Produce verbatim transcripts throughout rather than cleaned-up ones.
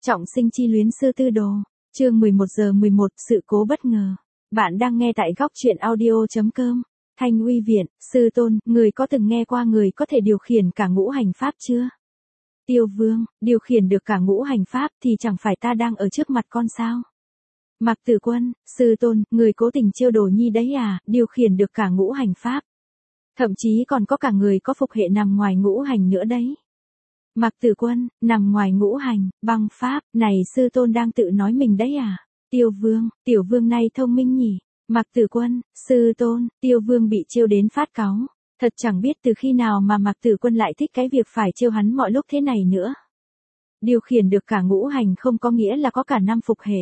Trọng sinh chi luyến sư tư đồ. Chương mười một giờ mười một, sự cố bất ngờ. Bạn đang nghe tại góc truyện audio chấm com. Thanh Uy Viện, sư tôn, người có từng nghe qua người có thể điều khiển cả ngũ hành pháp chưa? Tiêu Vương, điều khiển được cả ngũ hành pháp thì chẳng phải ta đang ở trước mặt con sao? Mạc Tử Quân, sư tôn, người cố tình chiêu đồ nhi đấy à, điều khiển được cả ngũ hành pháp. Thậm chí còn có cả người có phục hệ nằm ngoài ngũ hành nữa đấy. Mạc Tử Quân, nằm ngoài ngũ hành, băng pháp, này sư tôn đang tự nói mình đấy à? Tiêu Vương, tiểu vương này thông minh nhỉ? Mạc Tử Quân, sư tôn, Tiêu Vương bị chiêu đến phát cáu. Thật chẳng biết từ khi nào mà Mạc Tử Quân lại thích cái việc phải chiêu hắn mọi lúc thế này nữa. Điều khiển được cả ngũ hành không có nghĩa là có cả năm phục hệ.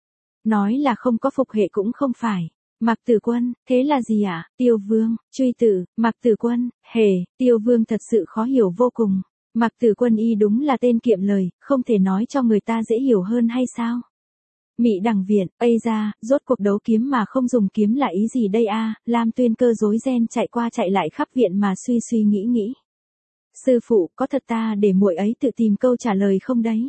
Nói là không có phục hệ cũng không phải. Mạc Tử Quân, thế là gì ạ? À? Tiêu Vương, truy tử, Mạc Tử Quân, hề, Tiêu Vương thật sự khó hiểu vô cùng. Mạc Tử Quân y đúng là tên kiệm lời, không thể nói cho người ta dễ hiểu hơn hay sao? Mị Đằng Viện, ây ra, rốt cuộc đấu kiếm mà không dùng kiếm là ý gì đây a? À? Lam Tuyên Cơ rối ren chạy qua chạy lại khắp viện mà suy suy nghĩ nghĩ. Sư phụ, có thật ta để muội ấy tự tìm câu trả lời không đấy?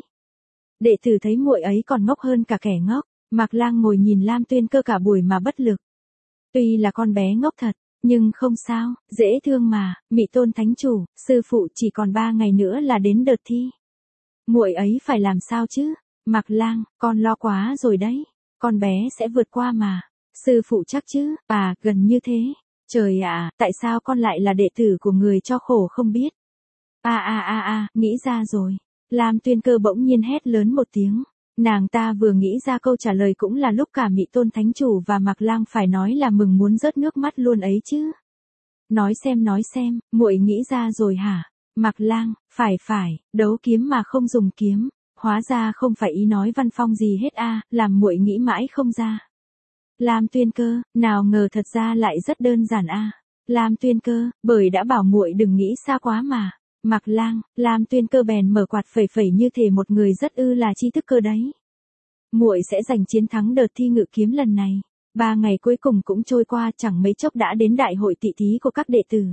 Đệ tử thấy muội ấy còn ngốc hơn cả kẻ ngốc. Mạc Lang ngồi nhìn Lam Tuyên Cơ cả buổi mà bất lực. Tuy là con bé ngốc thật, nhưng không sao, dễ thương mà. Mị Tôn Thánh Chủ, sư phụ chỉ còn ba ngày nữa là đến đợt thi. Muội ấy phải làm sao chứ? Mạc Lang, con lo quá rồi đấy. Con bé sẽ vượt qua mà. Sư phụ chắc chứ? À, gần như thế. Trời ạ, tại sao con lại là đệ tử của người cho khổ không biết? A a a a, nghĩ ra rồi. Lam Tuyên Cơ bỗng nhiên hét lớn một tiếng. Nàng ta vừa nghĩ ra câu trả lời cũng là lúc cả Mị Tôn Thánh Chủ và Mạc Lang phải nói là mừng muốn rớt nước mắt luôn ấy chứ. Nói xem nói xem, muội nghĩ ra rồi hả? Mạc Lang, phải phải, đấu kiếm mà không dùng kiếm, hóa ra không phải ý nói Văn Phong gì hết a, à, làm muội nghĩ mãi không ra. Lam Tuyên Cơ, nào ngờ thật ra lại rất đơn giản a. À. Lam Tuyên Cơ, bởi đã bảo muội đừng nghĩ xa quá mà. Mạc Lang, Lam Tuyên Cơ bèn mở quạt phẩy phẩy như thể một người rất ư là chi thức cơ đấy. Muội sẽ giành chiến thắng đợt thi ngự kiếm lần này. Ba ngày cuối cùng cũng trôi qua, chẳng mấy chốc đã đến đại hội tỷ thí của các đệ tử.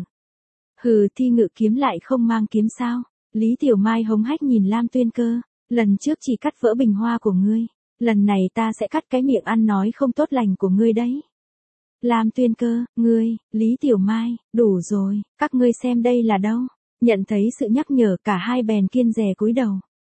Hừ, thi ngự kiếm lại không mang kiếm sao? Lý Tiểu Mai hống hách nhìn Lam Tuyên Cơ, lần trước chỉ cắt vỡ bình hoa của ngươi, lần này ta sẽ cắt cái miệng ăn nói không tốt lành của ngươi đấy. Lam Tuyên Cơ, ngươi, Lý Tiểu Mai, đủ rồi, các ngươi xem đây là đâu? Nhận thấy sự nhắc nhở, cả hai bèn kiên dè cúi đầu.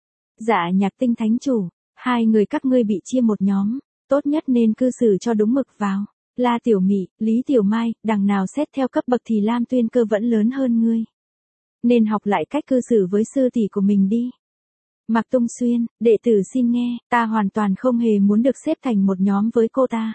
Dạ Nhạc Tinh Thánh Chủ, hai người các ngươi bị chia một nhóm, tốt nhất nên cư xử cho đúng mực vào. La Tiểu Mị, Lý Tiểu Mai, đằng nào xét theo cấp bậc thì Lam Tuyên Cơ vẫn lớn hơn ngươi. Nên học lại cách cư xử với sư tỷ của mình đi. Mạc Tung Xuyên, đệ tử xin nghe, ta hoàn toàn không hề muốn được xếp thành một nhóm với cô ta.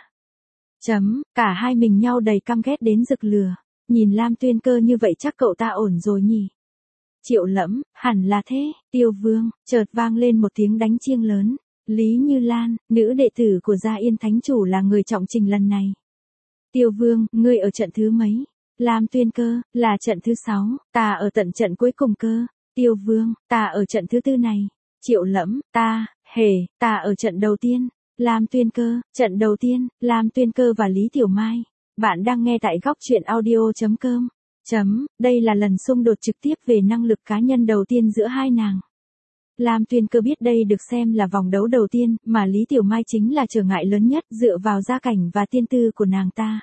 Chấm, cả hai mình nhau đầy căm ghét đến rực lửa. Nhìn Lam Tuyên Cơ như vậy chắc cậu ta ổn rồi nhỉ? Triệu Lẫm, hẳn là thế. Tiêu Vương, chợt vang lên một tiếng đánh chiêng lớn. Lý Như Lan, nữ đệ tử của Gia Yên Thánh Chủ là người trọng trình lần này. Tiêu Vương, ngươi ở trận thứ mấy? Lam Tuyên Cơ, là trận thứ sáu, ta ở tận trận cuối cùng cơ. Tiêu Vương, ta ở trận thứ tư này. Triệu Lẫm, ta, hề, ta ở trận đầu tiên. Lam Tuyên Cơ, trận đầu tiên, Lam Tuyên Cơ và Lý Tiểu Mai. Bạn đang nghe tại góc truyện audio chấm com. Chấm, đây là lần xung đột trực tiếp về năng lực cá nhân đầu tiên giữa hai nàng. Lam Tuyên Cơ biết đây được xem là vòng đấu đầu tiên, mà Lý Tiểu Mai chính là trở ngại lớn nhất dựa vào gia cảnh và tiên tư của nàng ta.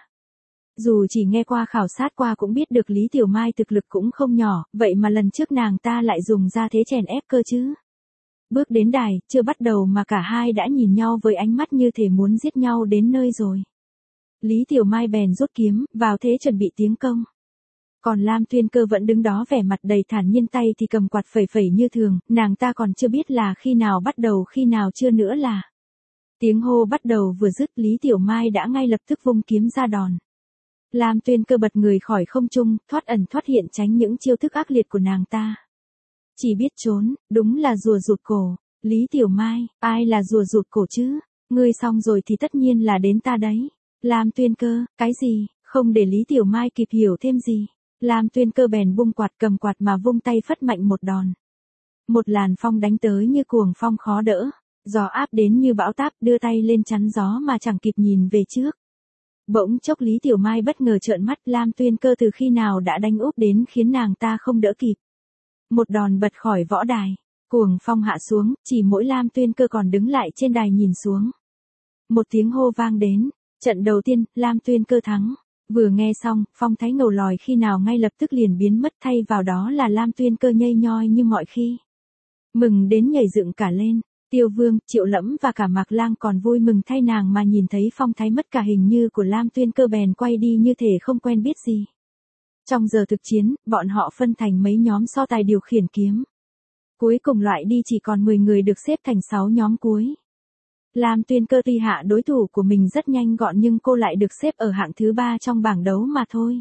Dù chỉ nghe qua khảo sát qua cũng biết được Lý Tiểu Mai thực lực cũng không nhỏ, vậy mà lần trước nàng ta lại dùng ra thế chèn ép cơ chứ. Bước đến đài, chưa bắt đầu mà cả hai đã nhìn nhau với ánh mắt như thể muốn giết nhau đến nơi rồi. Lý Tiểu Mai bèn rút kiếm, vào thế chuẩn bị tiến công. Còn Lam Tuyên Cơ vẫn đứng đó vẻ mặt đầy thản nhiên, tay thì cầm quạt phẩy phẩy như thường, nàng ta còn chưa biết là khi nào bắt đầu khi nào chưa nữa là. Tiếng hô bắt đầu vừa dứt, Lý Tiểu Mai đã ngay lập tức vung kiếm ra đòn. Lam Tuyên Cơ bật người khỏi không trung, thoát ẩn thoát hiện tránh những chiêu thức ác liệt của nàng ta. Chỉ biết trốn, đúng là rùa rụt cổ. Lý Tiểu Mai, ai là rùa rụt cổ chứ? Ngươi xong rồi thì tất nhiên là đến ta đấy. Lam Tuyên Cơ, cái gì? Không để Lý Tiểu Mai kịp hiểu thêm gì. Lam Tuyên Cơ bèn bung quạt cầm quạt mà vung tay phất mạnh một đòn. Một làn phong đánh tới như cuồng phong khó đỡ. Gió áp đến như bão táp, đưa tay lên chắn gió mà chẳng kịp nhìn về trước. Bỗng chốc Lý Tiểu Mai bất ngờ trợn mắt, Lam Tuyên Cơ từ khi nào đã đánh úp đến khiến nàng ta không đỡ kịp. Một đòn bật khỏi võ đài. Cuồng phong hạ xuống, chỉ mỗi Lam Tuyên Cơ còn đứng lại trên đài nhìn xuống. Một tiếng hô vang đến, trận đầu tiên, Lam Tuyên Cơ thắng. Vừa nghe xong, phong thái ngầu lòi khi nào ngay lập tức liền biến mất, thay vào đó là Lam Tuyên Cơ nhây nhoi như mọi khi. Mừng đến nhảy dựng cả lên, Tiêu Vương, Triệu Lẫm và cả Mạc Lang còn vui mừng thay nàng mà nhìn thấy phong thái mất cả hình như của Lam Tuyên Cơ bèn quay đi như thể không quen biết gì. Trong giờ thực chiến, bọn họ phân thành mấy nhóm so tài điều khiển kiếm. Cuối cùng loại đi chỉ còn mười người được xếp thành sáu nhóm cuối. Lam Tuyên Cơ tuy hạ đối thủ của mình rất nhanh gọn nhưng cô lại được xếp ở hạng thứ ba trong bảng đấu mà thôi.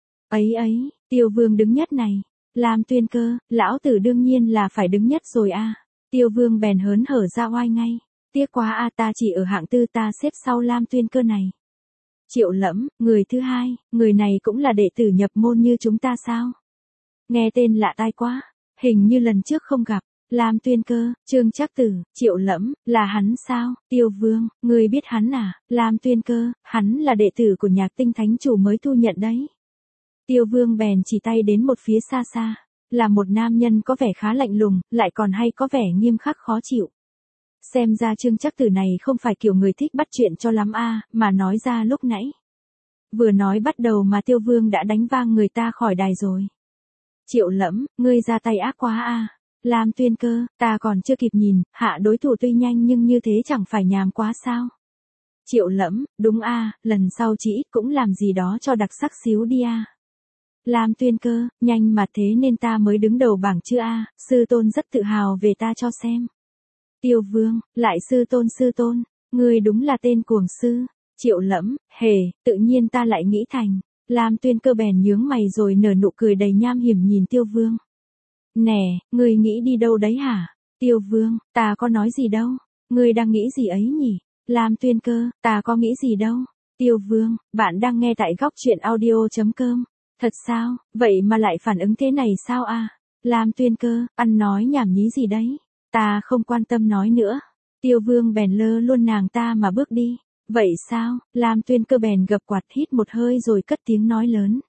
Ấy ấy, Tiêu Vương đứng nhất này. Lam Tuyên Cơ, lão tử đương nhiên là phải đứng nhất rồi a. À. Tiêu Vương bèn hớn hở ra oai ngay. Tiếc quá a, à, ta chỉ ở hạng tư, ta xếp sau Lam Tuyên Cơ này. Triệu Lẫm, người thứ hai, người này cũng là đệ tử nhập môn như chúng ta sao? Nghe tên lạ tai quá, hình như lần trước không gặp. Lam Tuyên Cơ, Trương Trác Tử, Triệu Lẫm, là hắn sao? Tiêu Vương, người biết hắn à? Lam Tuyên Cơ, hắn là đệ tử của Nhạc Tinh Thánh Chủ mới thu nhận đấy. Tiêu Vương bèn chỉ tay đến một phía xa xa, là một nam nhân có vẻ khá lạnh lùng, lại còn hay có vẻ nghiêm khắc khó chịu. Xem ra Trương Trác Tử này không phải kiểu người thích bắt chuyện cho lắm a, à, mà nói ra lúc nãy. Vừa nói bắt đầu mà Tiêu Vương đã đánh vang người ta khỏi đài rồi. Triệu Lẫm, ngươi ra tay ác quá a. À. Lam Tuyên Cơ, ta còn chưa kịp nhìn, hạ đối thủ tuy nhanh nhưng như thế chẳng phải nhàm quá sao? Triệu Lẫm, đúng a, à, lần sau chỉ ít cũng làm gì đó cho đặc sắc xíu đi a. À. Lam Tuyên Cơ, nhanh mà thế nên ta mới đứng đầu bảng chứ a, à, sư tôn rất tự hào về ta cho xem. Tiêu Vương, lại sư tôn sư tôn, ngươi đúng là tên cuồng sư. Triệu Lẫm, hề, tự nhiên ta lại nghĩ thành. Lam Tuyên Cơ bèn nhướng mày rồi nở nụ cười đầy nham hiểm nhìn Tiêu Vương. Nè, ngươi nghĩ đi đâu đấy hả? Tiêu Vương, ta có nói gì đâu. Ngươi đang nghĩ gì ấy nhỉ? Lam Tuyên Cơ, ta có nghĩ gì đâu. Tiêu Vương, bạn đang nghe tại góc truyện audio chấm com. Thật sao, vậy mà lại phản ứng thế này sao a? À? Lam Tuyên Cơ, ăn nói nhảm nhí gì đấy? Ta không quan tâm nói nữa. Tiêu Vương bèn lơ luôn nàng ta mà bước đi. Vậy sao? Lam Tuyên Cơ bèn gập quạt hít một hơi rồi cất tiếng nói lớn.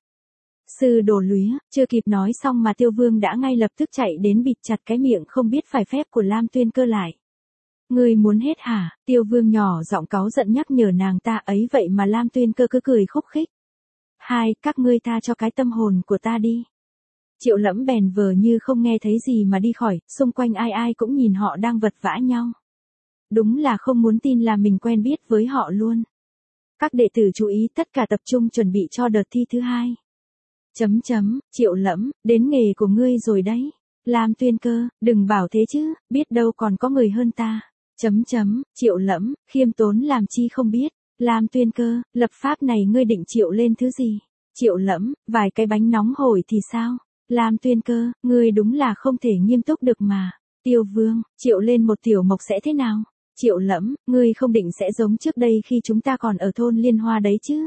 Sư đồ lúa, chưa kịp nói xong mà Tiêu Vương đã ngay lập tức chạy đến bịt chặt cái miệng không biết phải phép của Lam Tuyên Cơ lại. Ngươi muốn hết hả? Tiêu Vương nhỏ giọng cáu giận nhắc nhở nàng ta, ấy vậy mà Lam Tuyên Cơ cứ cười khúc khích. Hai, các ngươi tha cho cái tâm hồn của ta đi. Triệu Lẫm bèn vờ như không nghe thấy gì mà đi khỏi, xung quanh ai ai cũng nhìn họ đang vật vã nhau. Đúng là không muốn tin là mình quen biết với họ luôn. Các đệ tử chú ý tất cả tập trung chuẩn bị cho đợt thi thứ hai. Chấm chấm, Triệu Lẫm, đến nghề của ngươi rồi đấy. Lam Tuyên Cơ, đừng bảo thế chứ, biết đâu còn có người hơn ta. Chấm chấm, Triệu Lẫm, khiêm tốn làm chi không biết. Lam Tuyên Cơ, lập pháp này ngươi định triệu lên thứ gì? Triệu Lẫm, vài cái bánh nóng hổi thì sao? Lam Tuyên Cơ, ngươi đúng là không thể nghiêm túc được mà. Tiêu Vương, triệu lên một tiểu mộc sẽ thế nào? Triệu Lẫm, ngươi không định sẽ giống trước đây khi chúng ta còn ở thôn Liên Hoa đấy chứ?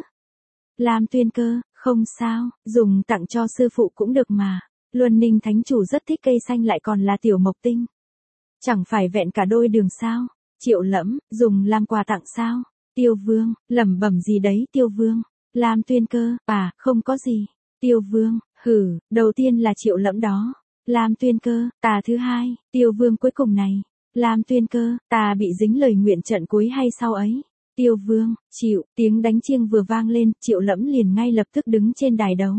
Lam Tuyên Cơ, không sao, dùng tặng cho sư phụ cũng được mà. Luân Ninh Thánh Chủ rất thích cây xanh lại còn là tiểu mộc tinh. Chẳng phải vẹn cả đôi đường sao? Triệu Lẫm, dùng làm quà tặng sao? Tiêu Vương, lẩm bẩm gì đấy Tiêu Vương? Lam Tuyên Cơ, à, không có gì. Tiêu Vương, hử, đầu tiên là Triệu Lẫm đó. Lam Tuyên Cơ, tà thứ hai, Tiêu Vương cuối cùng này. Lam Tuyên Cơ, ta bị dính lời nguyện trận cuối hay sao ấy? Tiêu Vương, chịu, tiếng đánh chiêng vừa vang lên, Triệu Lẫm liền ngay lập tức đứng trên đài đấu.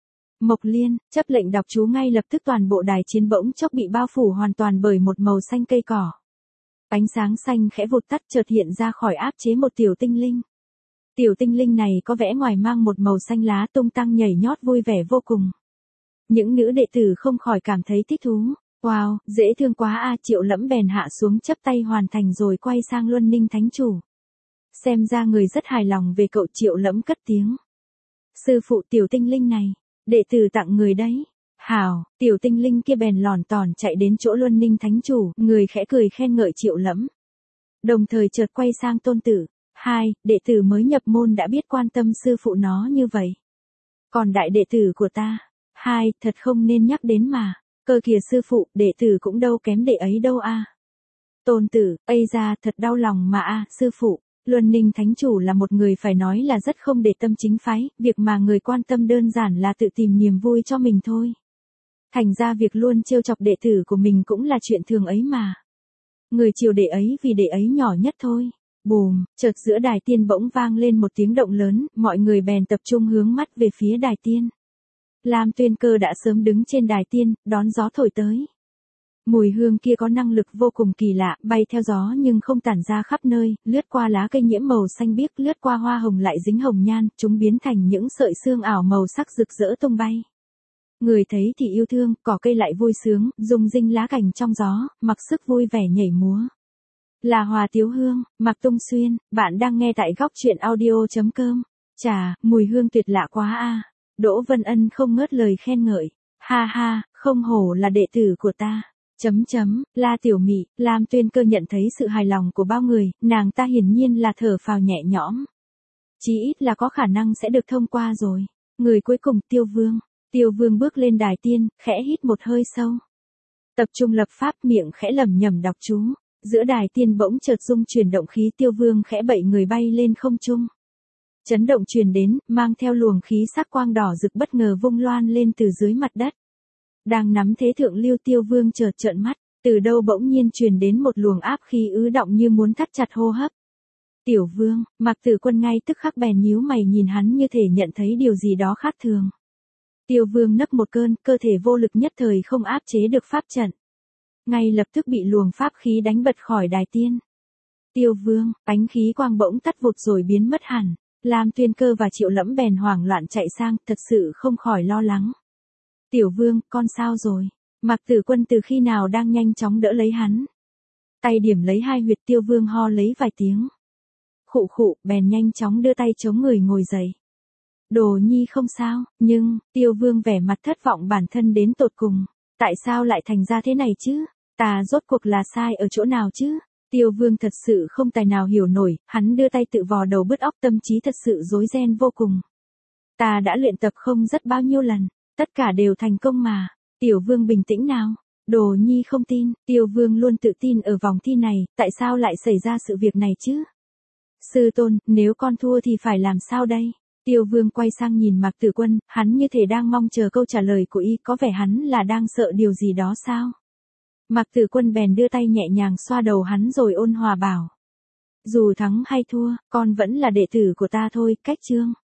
Mộc Liên, chấp lệnh đọc chú ngay lập tức toàn bộ đài chiến bỗng chốc bị bao phủ hoàn toàn bởi một màu xanh cây cỏ. Ánh sáng xanh khẽ vụt tắt chợt hiện ra khỏi áp chế một tiểu tinh linh. Tiểu tinh linh này có vẻ ngoài mang một màu xanh lá tung tăng nhảy nhót vui vẻ vô cùng. Những nữ đệ tử không khỏi cảm thấy thích thú. Wow, dễ thương quá a. À, Triệu Lẫm bèn hạ xuống chấp tay hoàn thành rồi quay sang Luân Ninh Thánh Chủ. Xem ra người rất hài lòng về cậu. Triệu Lẫm cất tiếng. Sư phụ tiểu tinh linh này, đệ tử tặng người đấy. Hảo, tiểu tinh linh kia bèn lòn tòn chạy đến chỗ Luân Ninh Thánh Chủ, người khẽ cười khen ngợi Triệu Lẫm. Đồng thời chợt quay sang Tôn Tử. Hai, đệ tử mới nhập môn đã biết quan tâm sư phụ nó như vậy. Còn đại đệ tử của ta, hai, thật không nên nhắc đến mà. Cơ kìa sư phụ, đệ tử cũng đâu kém đệ ấy đâu a. À. Tôn Tử, ây ra, thật đau lòng mà a, à, sư phụ. Luân Ninh Thánh Chủ là một người phải nói là rất không để tâm chính phái, việc mà người quan tâm đơn giản là tự tìm niềm vui cho mình thôi. Thành ra việc luôn trêu chọc đệ tử của mình cũng là chuyện thường ấy mà. Người chiều đệ ấy vì đệ ấy nhỏ nhất thôi. Bùm, chợt giữa đài tiên bỗng vang lên một tiếng động lớn, mọi người bèn tập trung hướng mắt về phía đài tiên. Lam Tuyên Cơ đã sớm đứng trên đài tiên, đón gió thổi tới. Mùi hương kia có năng lực vô cùng kỳ lạ, bay theo gió nhưng không tản ra khắp nơi, lướt qua lá cây nhiễm màu xanh biếc, lướt qua hoa hồng lại dính hồng nhan, chúng biến thành những sợi xương ảo màu sắc rực rỡ tung bay. Người thấy thì yêu thương, cỏ cây lại vui sướng, rung rinh lá cành trong gió, mặc sức vui vẻ nhảy múa. Là Hòa Tiếu Hương, Mạc Tung Xuyên, bạn đang nghe tại góc truyện audio chấm com. Chà, mùi hương tuyệt lạ quá a. Đỗ Vân Ân không ngớt lời khen ngợi. Ha ha, không hổ là đệ tử của ta. Chấm chấm, La Tiểu Mị, Lam Tuyên Cơ nhận thấy sự hài lòng của bao người, nàng ta hiển nhiên là thở phào nhẹ nhõm. Chí ít là có khả năng sẽ được thông qua rồi. Người cuối cùng Tiêu Vương. Tiêu Vương bước lên đài tiên, khẽ hít một hơi sâu. Tập trung lập pháp, miệng khẽ lẩm nhẩm đọc chú. Giữa đài tiên bỗng chợt rung chuyển động khí, Tiêu Vương khẽ bậy người bay lên không trung. Chấn động truyền đến, mang theo luồng khí sắc quang đỏ rực bất ngờ vung loan lên từ dưới mặt đất. Đang nắm thế thượng lưu, Tiêu Vương chợt trợn mắt, từ đâu bỗng nhiên truyền đến một luồng áp khí ứ động như muốn thắt chặt hô hấp. Tiểu Vương, Mạc Tử Quân ngay tức khắc bèn nhíu mày nhìn hắn như thể nhận thấy điều gì đó khác thường. Tiêu Vương nấp một cơn, cơ thể vô lực nhất thời không áp chế được pháp trận. Ngay lập tức bị luồng pháp khí đánh bật khỏi đài tiên. Tiêu Vương, ánh khí quang bỗng tắt vụt rồi biến mất hẳn. Lam Tuyên Cơ và Triệu Lẫm bèn hoảng loạn chạy sang, thật sự không khỏi lo lắng. Tiểu Vương, con sao rồi? Mạc Tử Quân từ khi nào đang nhanh chóng đỡ lấy hắn. Tay điểm lấy hai huyệt, Tiêu Vương ho lấy vài tiếng. Khụ khụ, bèn nhanh chóng đưa tay chống người ngồi dậy. Đồ Nhi không sao, nhưng, Tiêu Vương vẻ mặt thất vọng bản thân đến tột cùng. Tại sao lại thành ra thế này chứ? Ta rốt cuộc là sai ở chỗ nào chứ? Tiêu Vương thật sự không tài nào hiểu nổi, hắn đưa tay tự vò đầu bứt óc, tâm trí thật sự rối ren vô cùng. Ta đã luyện tập không rất bao nhiêu lần, tất cả đều thành công mà. Tiểu Vương bình tĩnh nào. Đồ Nhi không tin, Tiêu Vương luôn tự tin ở vòng thi này, tại sao lại xảy ra sự việc này chứ? Sư tôn, nếu con thua thì phải làm sao đây? Tiêu Vương quay sang nhìn Mạc Tử Quân, hắn như thể đang mong chờ câu trả lời của y, có vẻ hắn là đang sợ điều gì đó sao? Mạc Tử Quân bèn đưa tay nhẹ nhàng xoa đầu hắn rồi ôn hòa bảo. Dù thắng hay thua, con vẫn là đệ tử của ta thôi, cách chương.